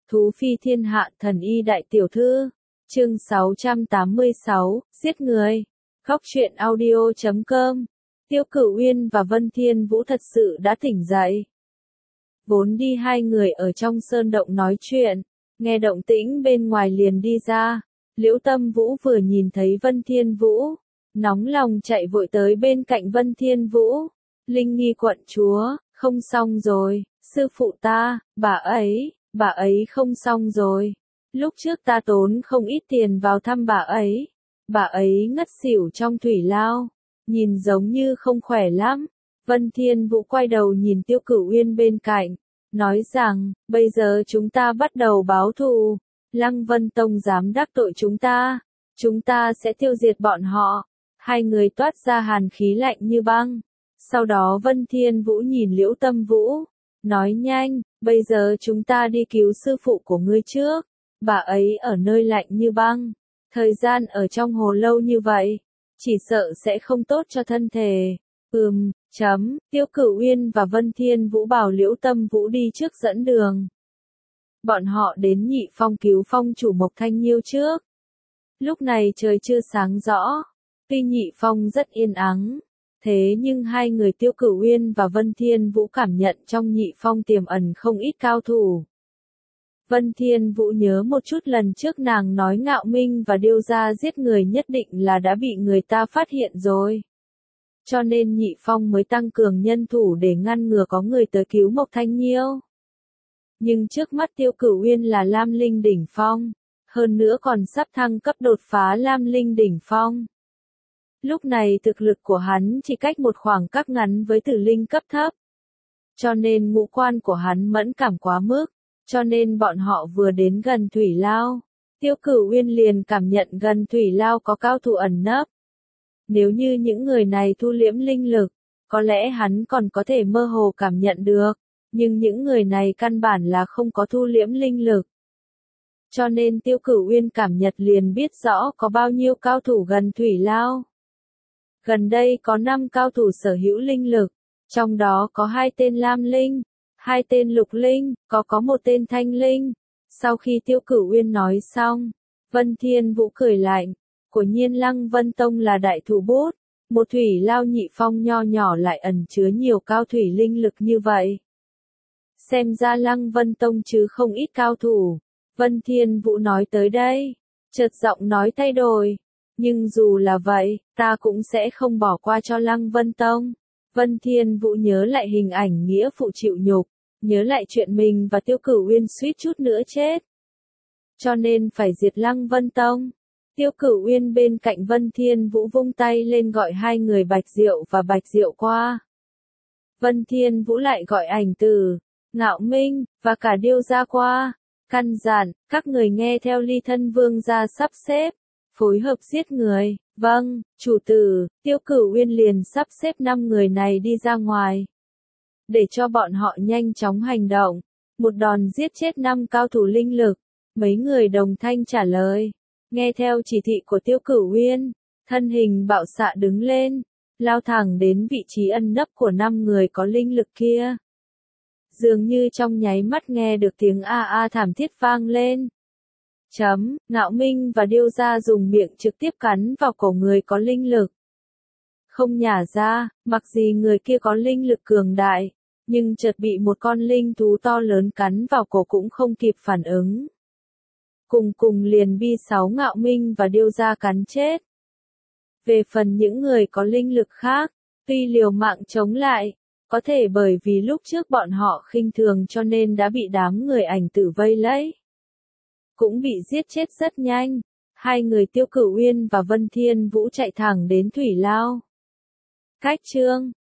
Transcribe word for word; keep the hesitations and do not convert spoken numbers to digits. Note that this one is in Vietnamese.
Thú phi thiên hạ thần y đại tiểu thư. Chương sáu trăm tám mươi sáu, giết người. Góc truyện audio chấm com. Tiêu Cửu Uyên và Vân Thiên Vũ thật sự đã tỉnh dậy. Vốn đi hai người ở trong sơn động nói chuyện, nghe động tĩnh bên ngoài liền đi ra. Liễu Tâm Vũ vừa nhìn thấy Vân Thiên Vũ, nóng lòng chạy vội tới bên cạnh Vân Thiên Vũ. Linh Nghi quận chúa, không xong rồi, sư phụ ta, bà ấy, bà ấy không xong rồi. Lúc trước ta tốn không ít tiền vào thăm bà ấy, bà ấy ngất xỉu trong thủy lao, nhìn giống như không khỏe lắm. Vân Thiên Vũ quay đầu nhìn Tiêu Cửu Uyên bên cạnh, nói rằng, bây giờ chúng ta bắt đầu báo thù. Lăng Vân Tông dám đắc tội chúng ta, chúng ta sẽ tiêu diệt bọn họ. Hai người toát ra hàn khí lạnh như băng. Sau đó Vân Thiên Vũ nhìn Liễu Tâm Vũ, nói nhanh, bây giờ chúng ta đi cứu sư phụ của ngươi trước. Bà ấy ở nơi lạnh như băng, thời gian ở trong hồ lâu như vậy, chỉ sợ sẽ không tốt cho thân thể. Ừm, chấm, Tiêu Cửu Uyên và Vân Thiên Vũ bảo Liễu Tâm Vũ đi trước dẫn đường. Bọn họ đến Nhị Phong cứu phong chủ Mộc Thanh Nhiêu trước. Lúc này trời chưa sáng rõ, tuy Nhị Phong rất yên ắng, thế nhưng hai người Tiêu Cửu Uyên và Vân Thiên Vũ cảm nhận trong Nhị Phong tiềm ẩn không ít cao thủ. Vân Thiên Vũ nhớ một chút lần trước nàng nói Ngạo Minh và Điêu Gia giết người nhất định là đã bị người ta phát hiện rồi. Cho nên Nhị Phong mới tăng cường nhân thủ để ngăn ngừa có người tới cứu Mộc Thanh Nhiêu. Nhưng trước mắt Tiêu Cửu Uyên là Lam Linh đỉnh phong, hơn nữa còn sắp thăng cấp đột phá Lam Linh đỉnh phong. Lúc này thực lực của hắn chỉ cách một khoảng cách ngắn với Tử Linh cấp thấp. Cho nên ngũ quan của hắn mẫn cảm quá mức, cho nên bọn họ vừa đến gần thủy lao, Tiêu Cửu Uyên liền cảm nhận gần thủy lao có cao thủ ẩn nấp. Nếu như những người này thu liễm linh lực, có lẽ hắn còn có thể mơ hồ cảm nhận được, nhưng những người này căn bản là không có thu liễm linh lực. Cho nên Tiêu Cửu Uyên cảm nhận liền biết rõ có bao nhiêu cao thủ gần thủy lao. Gần đây có năm cao thủ sở hữu linh lực, trong đó có hai tên Lam Linh, hai tên Lục Linh, có có một tên Thanh Linh. Sau khi Tiêu Cửu Uyên nói xong, Vân Thiên Vũ cười lạnh, quả nhiên Lăng Vân Tông là đại thủ bút, một thủy lao Nhị Phong nho nhỏ lại ẩn chứa nhiều cao thủy linh lực như vậy. Xem ra Lăng Vân Tông chứ không ít cao thủ. Vân Thiên Vũ nói tới đây, chợt giọng nói thay đổi, nhưng dù là vậy, ta cũng sẽ không bỏ qua cho Lăng Vân Tông. Vân Thiên Vũ nhớ lại hình ảnh nghĩa phụ chịu nhục, nhớ lại chuyện mình và Tiêu Cửu Uyên suýt chút nữa chết. Cho nên phải diệt Lăng Vân Tông. Tiêu Cửu Uyên bên cạnh Vân Thiên Vũ vung tay lên gọi hai người Bạch Diệu và Bạch Diệu qua. Vân Thiên Vũ lại gọi Ảnh Tử, Ngạo Minh, và cả Điêu Gia qua. Căn dặn, các người nghe theo Ly Thân Vương gia sắp xếp, phối hợp giết người. Vâng, chủ tử. Tiêu Cửu Uyên liền sắp xếp năm người này đi ra ngoài, để cho bọn họ nhanh chóng hành động, một đòn giết chết năm cao thủ linh lực. Mấy người đồng thanh trả lời, nghe theo chỉ thị của Tiêu Cửu Uyên, thân hình bạo xạ đứng lên, lao thẳng đến vị trí ẩn nấp của năm người có linh lực kia. Dường như trong nháy mắt nghe được tiếng a a thảm thiết vang lên. Chấm, Ngạo Minh và Điêu Gia dùng miệng trực tiếp cắn vào cổ người có linh lực. Không nhả ra, mặc gì người kia có linh lực cường đại, nhưng chợt bị một con linh thú to lớn cắn vào cổ cũng không kịp phản ứng. Cùng cùng liền bị sáu Ngạo Minh và Điêu Gia cắn chết. Về phần những người có linh lực khác, tuy liều mạng chống lại, có thể bởi vì lúc trước bọn họ khinh thường cho nên đã bị đám người Ảnh Tử vây lấy, cũng bị giết chết rất nhanh. Hai người Tiêu Cửu Uyên và Vân Thiên Vũ chạy thẳng đến thủy lao. Cách chương